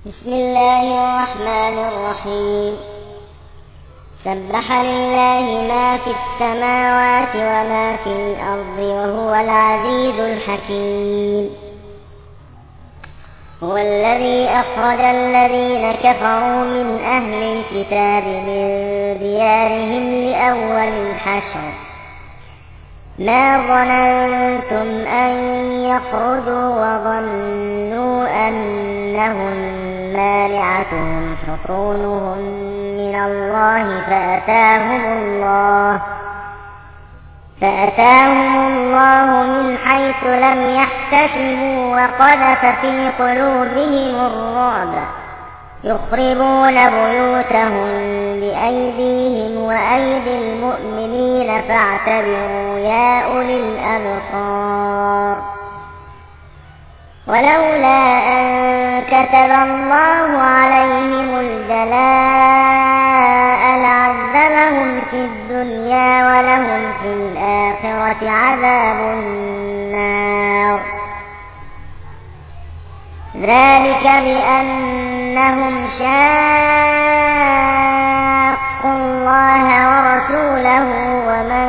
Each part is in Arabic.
بسم الله الرحمن الرحيم. سبح لله ما في السماوات وما في الأرض وهو العزيز الحكيم. هو الذي أخرج الذين كفروا من أهل الكتاب من ديارهم لأول الحشر ما ظننتم أن يخرجوا وظنوا أنهم مانعتهم حصونهم من الله فأتاهم الله من حيث لم يحتسبوا وقذف في قلوبهم الرعب يخربون بيوتهم بأيديهم وأيدي المؤمنين فاعتبروا يا أولي الأبصار. ولولا أن كتب الله عليهم الجلاء لعذبهم في الدنيا ولهم في الآخرة عذاب النار. ذلك بأنهم شاقوا الله ورسوله ومن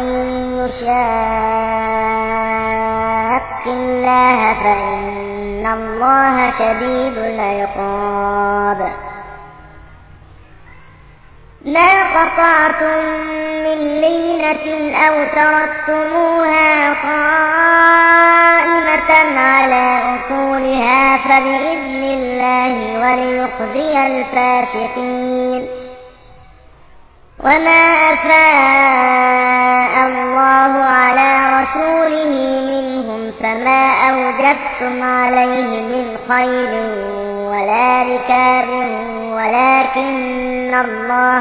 يشاق الله فإن الله شديد العقاب. ما قطعتم من لينة أو تركتموها قائمة على أصولها فبإذن الله وليخزي الفاسقين. وما أفاء الله على رسوله منهم فما أوجفتم عليه من خير ولا ركاب ولكن الله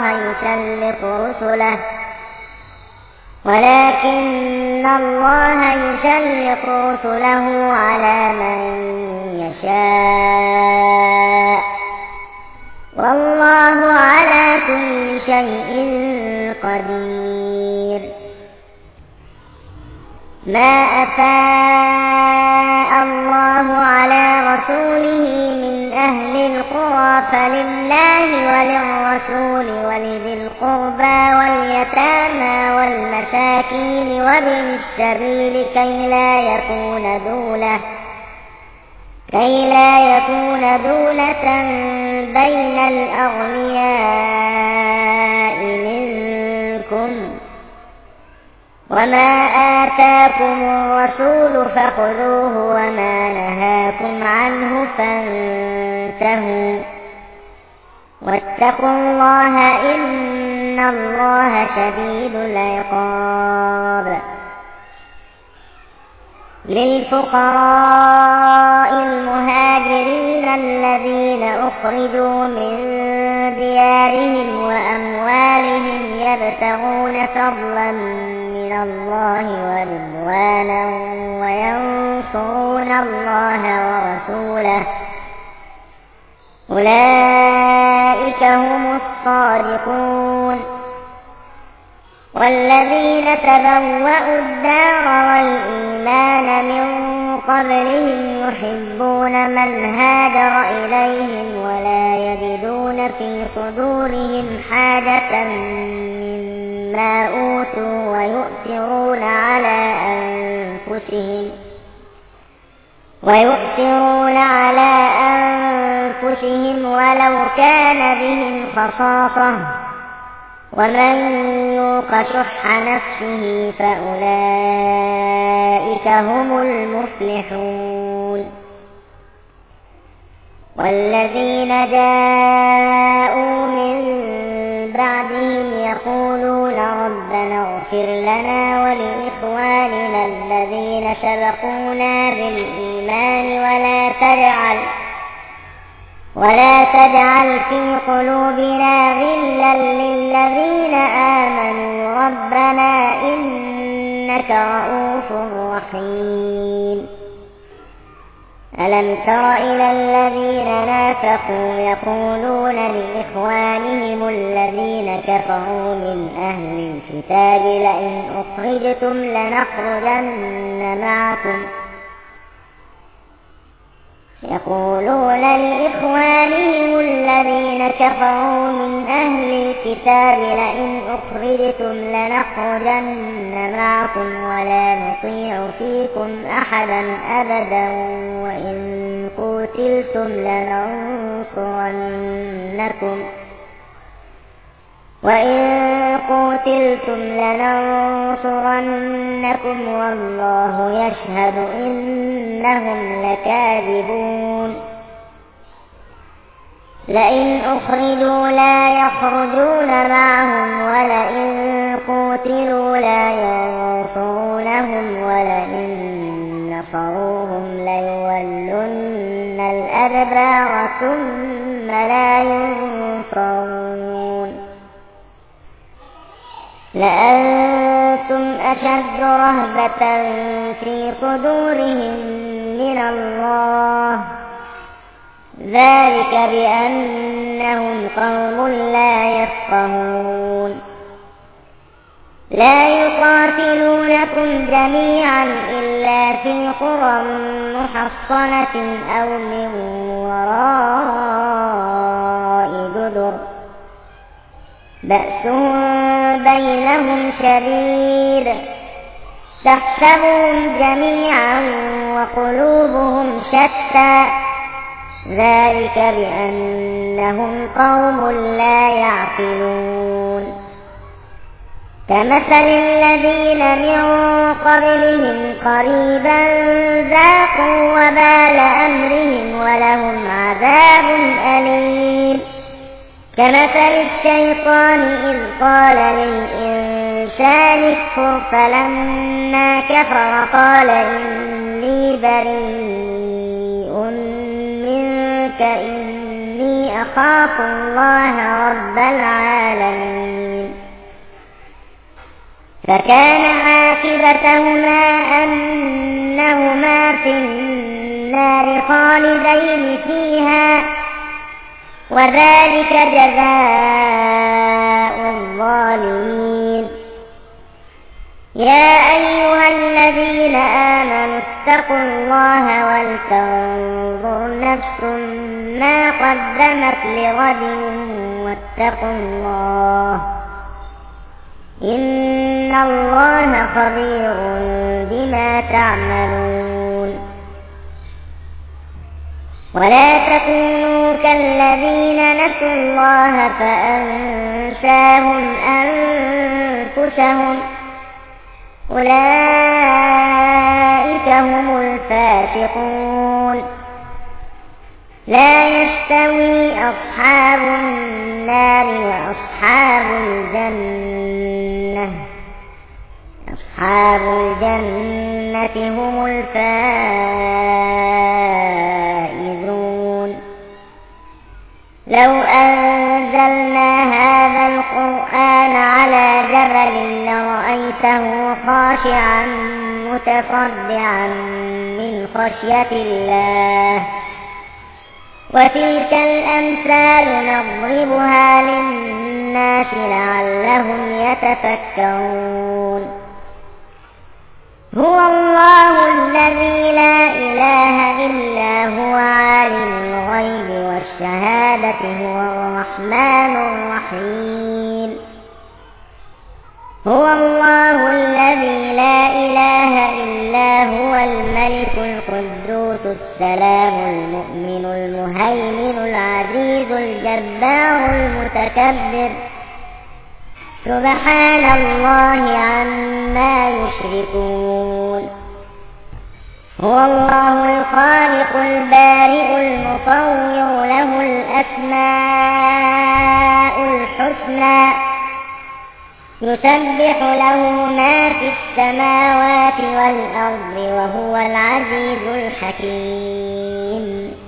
يسلط رسله على من يشاء والله على كل شيء قدير. ما أفاء الله على رسوله من أهل القرى فلله وللرسول ولذي القربى واليتامى والمساكين وابن السبيل كي لا يكون دولة بين الأغنياء منكم. وما آتاكم الرسول فخذوه وما نهاكم عنه فانتهوا واتقوا الله إن الله شديد العقاب. للفقراء المهاجرين الذين أخرجوا من ديارهم وأموالهم يبتغون فضلا من الله ورضوانا وينصرون الله ورسوله أولئك هم الصادقون. والذين تبوأوا الدار والإيمان من قبلهم يحبون من هاجر إليهم ولا يجدون في صدورهم حاجة مما أوتوا ويؤثرون على أنفسهم ولو كان بهم خصاصة ومن يوق شح نفسه فأولئك هم المفلحون. والذين جاءوا من بعدهم يقولون ربنا اغفر لنا ولإخواننا الذين سبقونا بالإيمان ولا تجعل في قلوبنا غلا للذين آمنوا ربنا إنك رؤوف رحيم. ألم تر إلى الذين نافقوا يقولون لإخوانهم الذين كفروا من أهل الكتاب لئن أخرجتم لنخرجن معكم يقولون لإخوانهم الذين كفروا من أهل الكتاب لئن أخرجتم لنخرجن معكم ولا نطيع فيكم أحدا أبدا وإن قتلتم لننصرنكم والله يشهد إنهم لكاذبون لئن أخرجوا لا يخرجون معهم ولئن قتلوا لا ينصرونهم ولئن نصروهم ليولن الأدبار ثم لا ينصرون لأنتم أشد رهبة في صدورهم من الله ذلك بأنهم قوم لا يفقهون لا يقاتلونكم جميعا إلا في قرى محصنة أو من وراء جدر بأسهم بينهم شديد تحسبهم جميعا وقلوبهم شتى ذلك بأنهم قوم لا يعقلون كمثل الذين من قبلهم قريبا ذاقوا وبال أمرهم ولهم عذاب أليم كمثل الشيطان إذ قال للإنسان اكفر فلما كفر قال إني بريء منك إني أخاف الله رب العالمين فكان عاقبتهما أنهما في النار خالدين فيها وذلك جزاء الظالمين يا أيها الذين آمنوا اتقوا الله ولتنظر نفس ما قدمت لغد واتقوا الله إن الله خبير بما تعملون ولا تكونوا كالذين نسوا الله فأنساهم أنفسهم أولئك هم الفاسقون لا يستوي أصحاب النار وأصحاب الجنة أصحاب الجنة هم الفائزون لو أنزلنا هذا القرآن على جبل لرأيته خاشعا متصدعا من خشية الله وتلك الأمثال نضربها للناس لعلهم يتفكرون هو الله الذي لا إله إلا هو عالم الغيب والشهادة هو الرحمن الرحيم هو الله الذي لا إله إلا هو الملك القدوس السلام المؤمن المهيمن العزيز الجبار المتكبر سبحان الله عما يشركون هو الله الخالق البارئ المصور له الأسماء الحسنى يسبح له ما في السماوات والأرض وهو العزيز الحكيم